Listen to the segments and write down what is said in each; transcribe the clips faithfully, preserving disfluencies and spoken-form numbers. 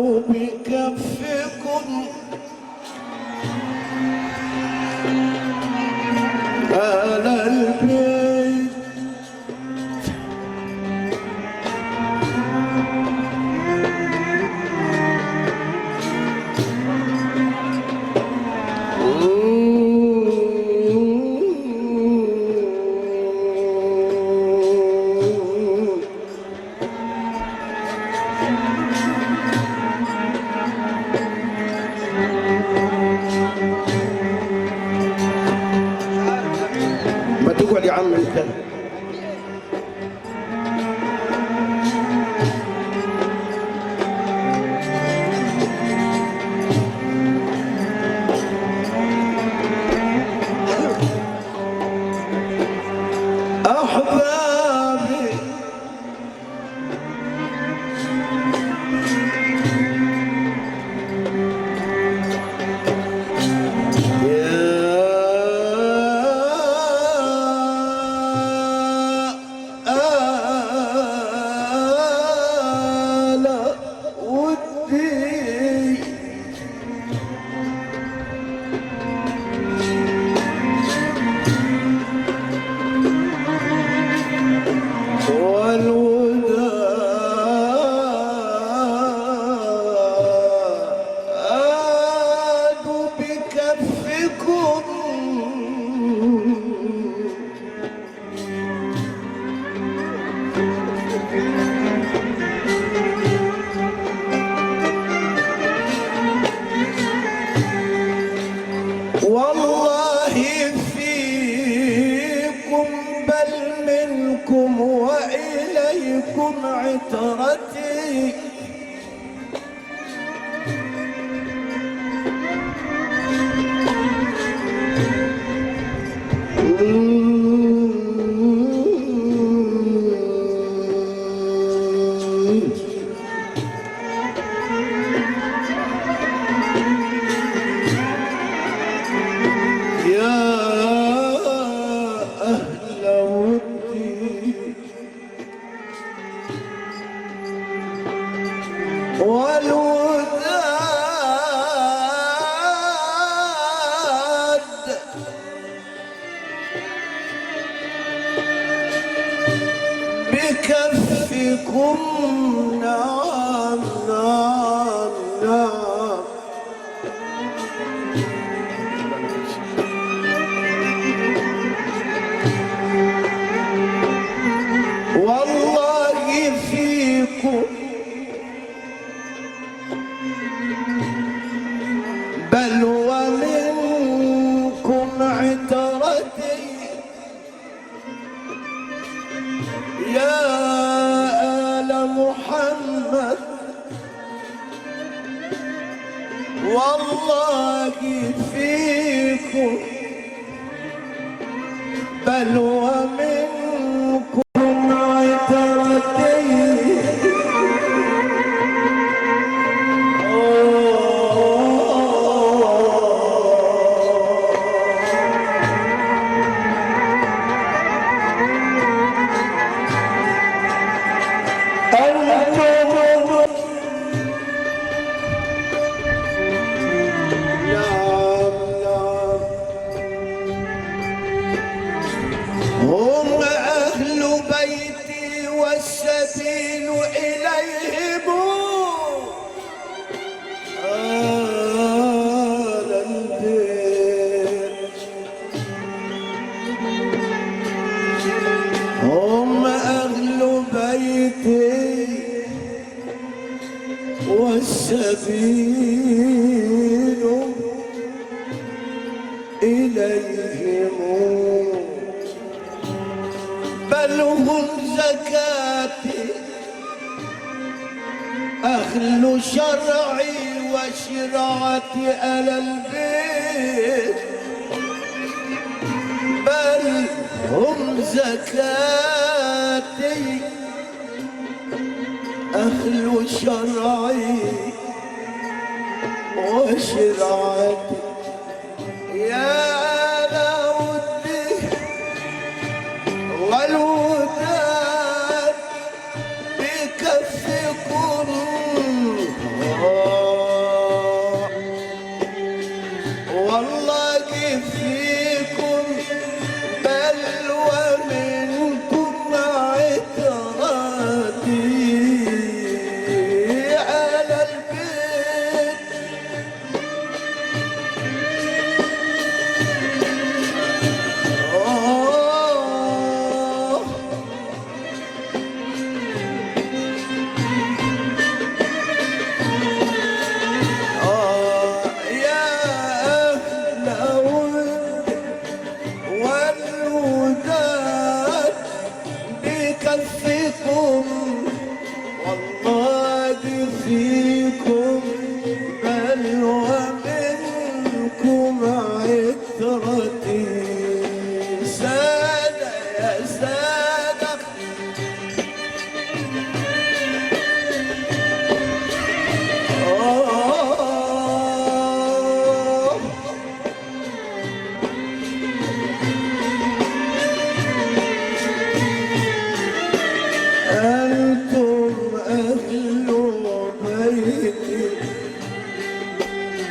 بكفكم آل البيت ما تقعد يا عم انت. أحبابي والله فيكم بل منكم وإليكم عترتي والوداد بكفكم نعم نعم نعم والله فيكم بل ومنكم عترتي يا آل محمد والله فيكم بل ومنكم عترتي هم أهل بيتي والسبيل إليهم آل البيت هم أهل بيتي والسبيل إليهم بل هم زكاتي أهل شرعي وشرعتي على البيت بل هم زكاتي أهل شرعي وشرعتي يا والوداد بكفكم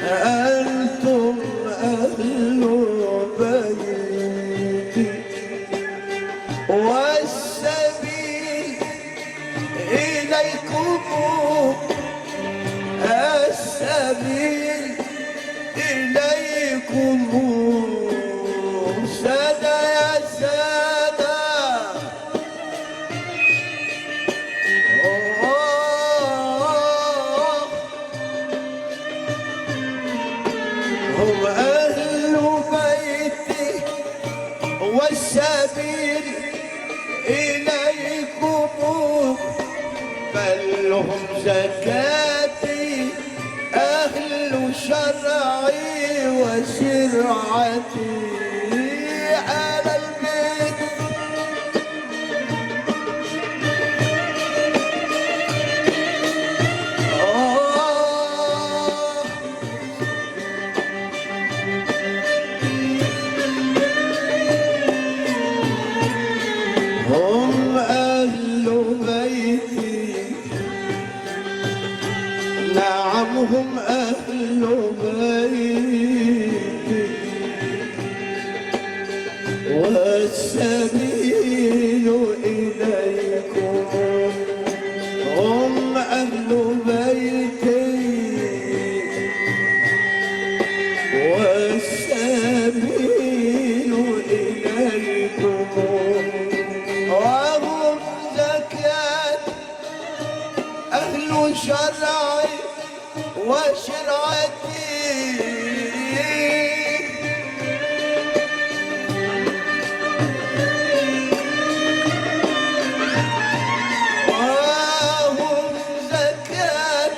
أنتم أهل بيتي والسبيل إليكم السبيل إليكم سادة يا سادة هم أهل بيتي والسبيل إليكم بل هم زكاتي أهل شرعي وشرعتي على البيت آه هم أهل بيتي نعم هم أهل بيتي والسبيل إليكم هم أهل بيتي والسبيل إليكم وهم زكاة أهل شرعي وشرعتي وهم زكاة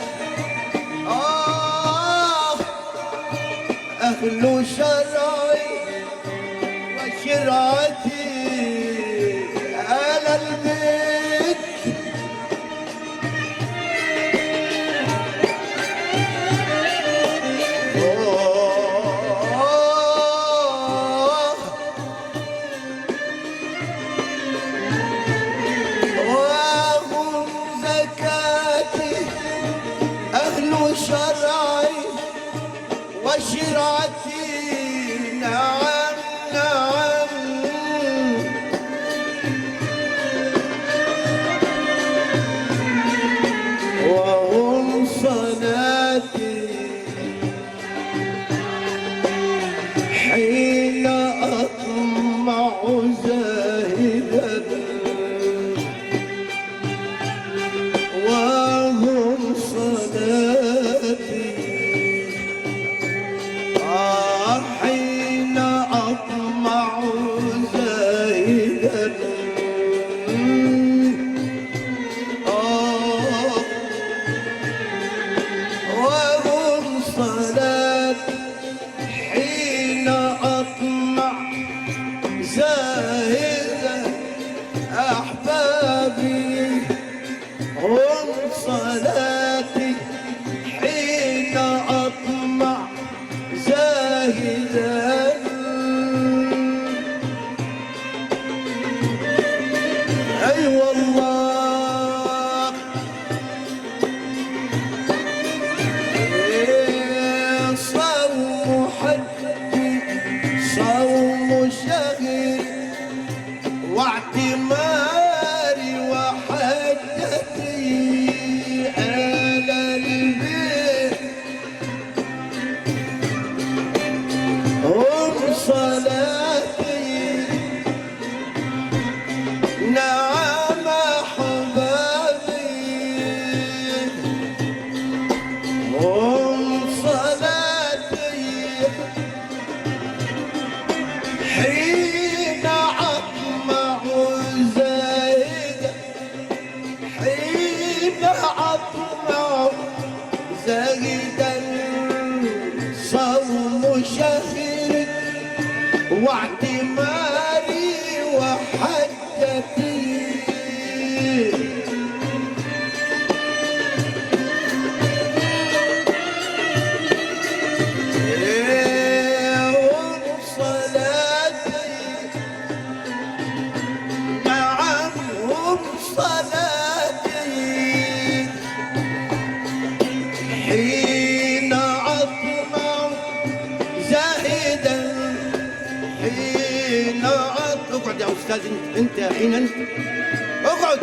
آه أهل شرعي وشرعتي على البيت وهم زكاتي أهل شرعي وشرعتي نعم نعم وهم صلاتي حين أطمع زاهدا وهم صلاتي آه حين أطمع زاهدا آه وهم صلاتي حين أطمع زاهدا أحبابي هم صلاتي حين أطمع زاهدا أي والله صوم حجي صوم شهر واعتماري وحجتي على البيت هم صلاتي نعم أحبابي هم صلاتي حين أطمع زاهدا حين أطمع زاهدا صوم شهر واعتماري وحجتي حين عطى استاذ انت, انت يا اخينا انت اقعد.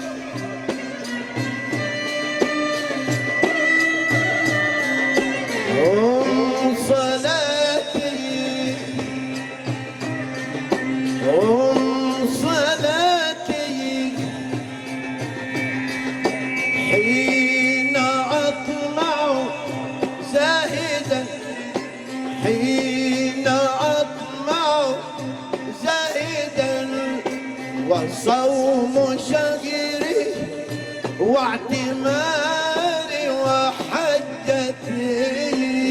أم صلاتي أم صلاتي حين أطمع زاهدا حين أطمع زاهدا وصوم شهري واعتماري وحجتي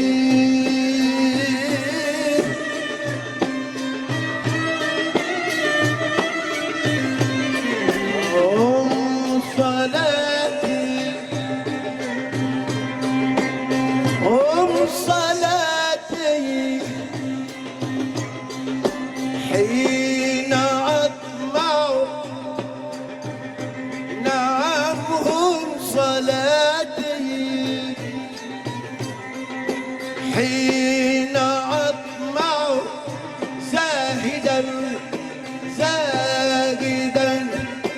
أم صلاتي أم صلاتي حين أطمع نعم هم صلاتي حين أطمع زاهدا زاهدا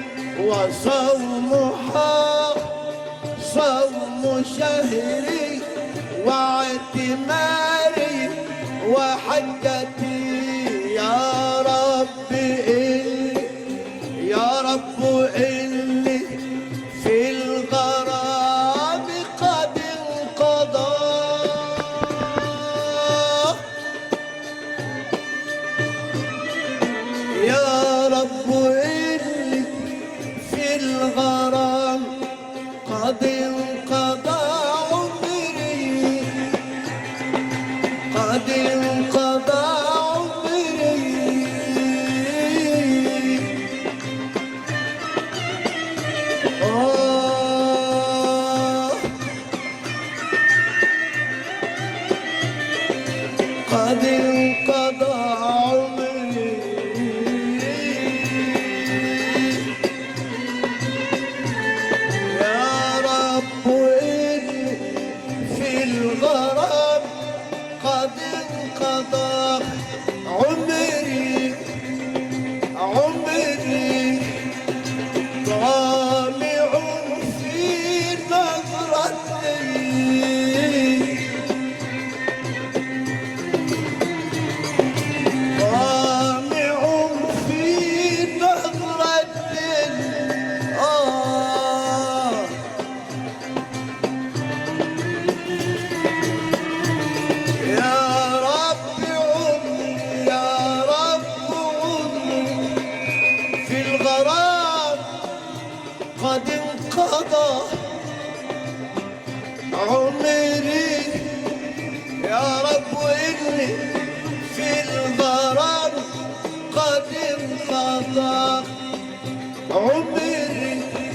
وصومها صوم شهري واعتماري وحجتي يا رب إني يا رب إني في الغرام قد انقضى يا رب إني في الغرام قد انقضى عمري قد انقضى عمري آه قد انقضى عمري يا رب إني في الغرام قد انقضى عمري عمري طامع في نظرتي طامع في نظرتي آه يا رب عمري يا رب عمري في الغرام قد انقضى عمري يا رب إني في الغرام قد انقضى عمري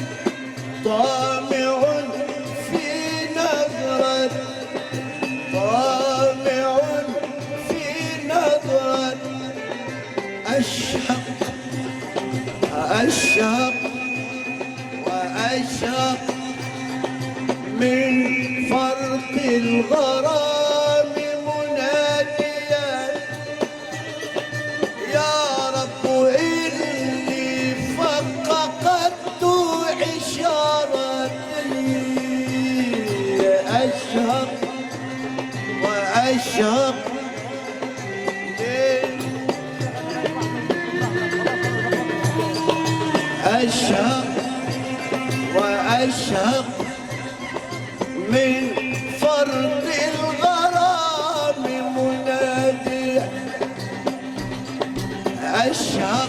طامع في نظرة طامع في نظرة أشهق أشهق وأشهق من فرط الغرام مناديا يا رب إني فقدت عشارتي أشهق وأشهق أشهق وأشهق من فرط الغرام مناديا أشهق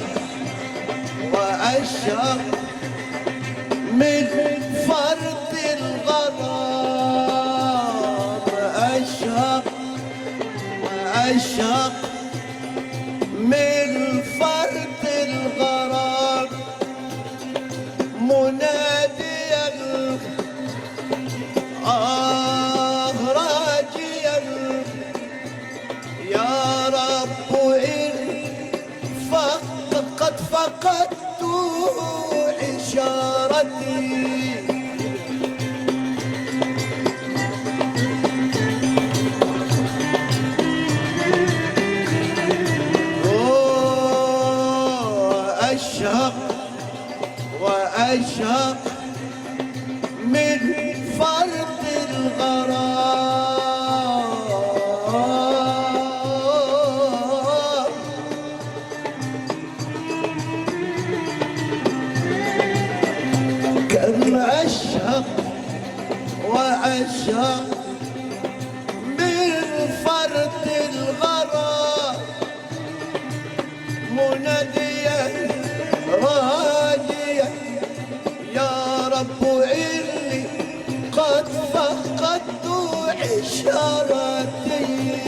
وأشهق من فرط الغرام أشهق وأشهق من فرط الغرام مناديا آه راجيا يا رب إن فقد قد فقدت عشارتي إشارتي.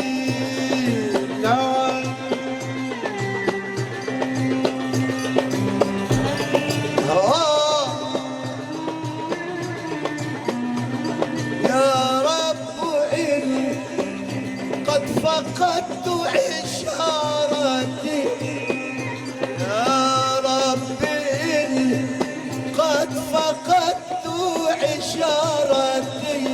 نعم آه يا رب إن قد فقدت إشارتي، يا رب إن قد فقدت إشارتي.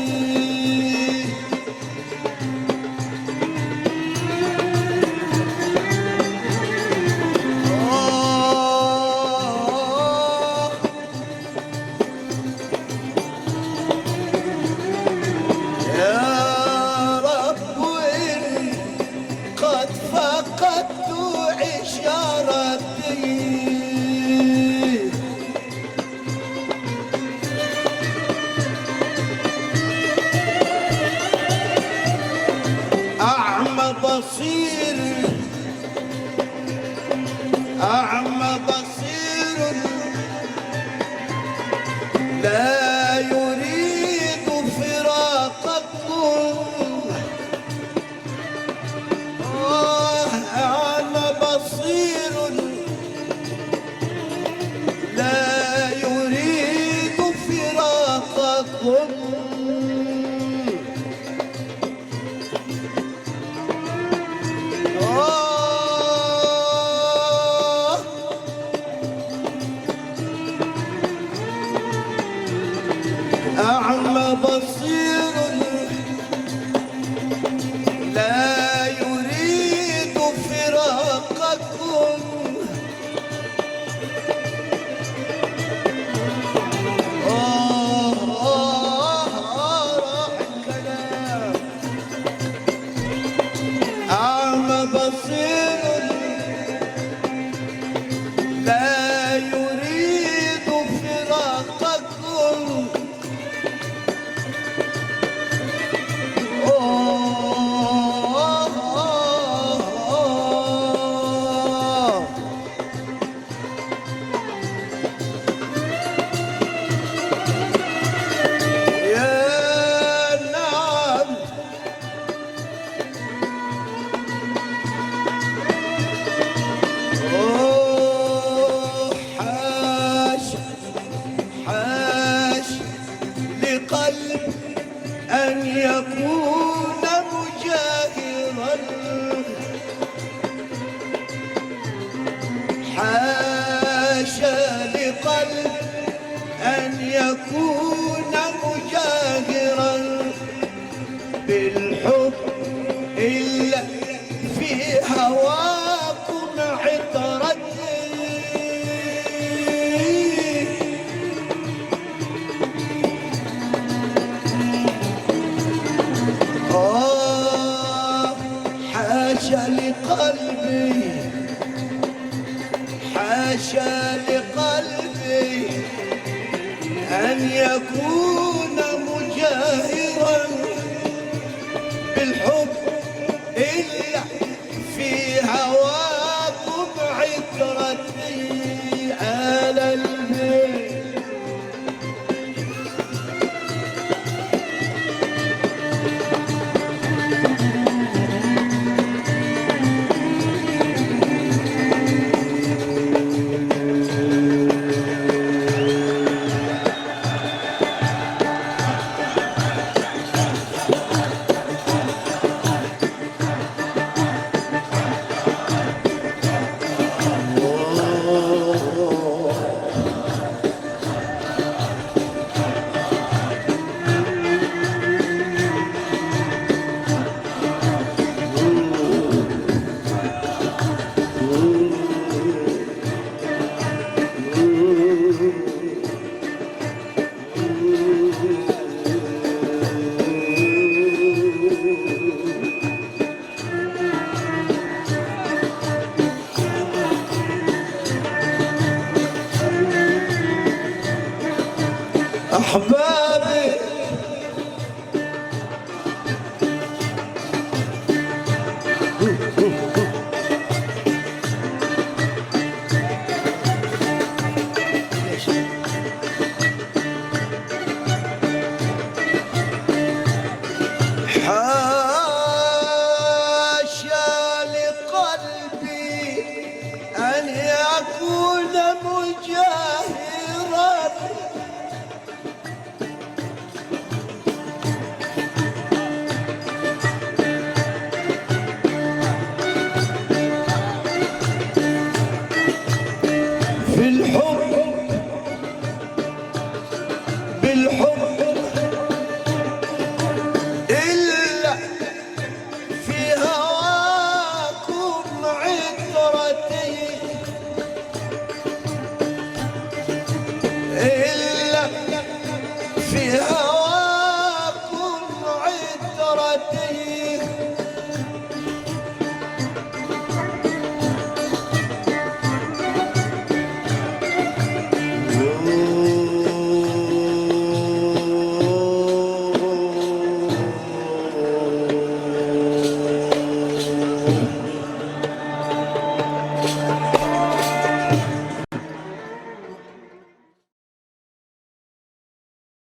بصير أعمى بصير لا يريد فراقكم. آه أعمى بصير لا يريد فراقكم. أعمى بصير لا يريد فراقكم. آه آه آه راح الكلام. أعمى بصير لا يريد فراقكم. أن يكون مجاهرا، حاشا لقلب أن يكون مجاهرا بالحب إلا في هواكم عطرتي. آه حاشا لقلبي حاشا لقلبي أن يكون مجاهرا بالحب إلا في هواكم عطرتي على البيت. أحباب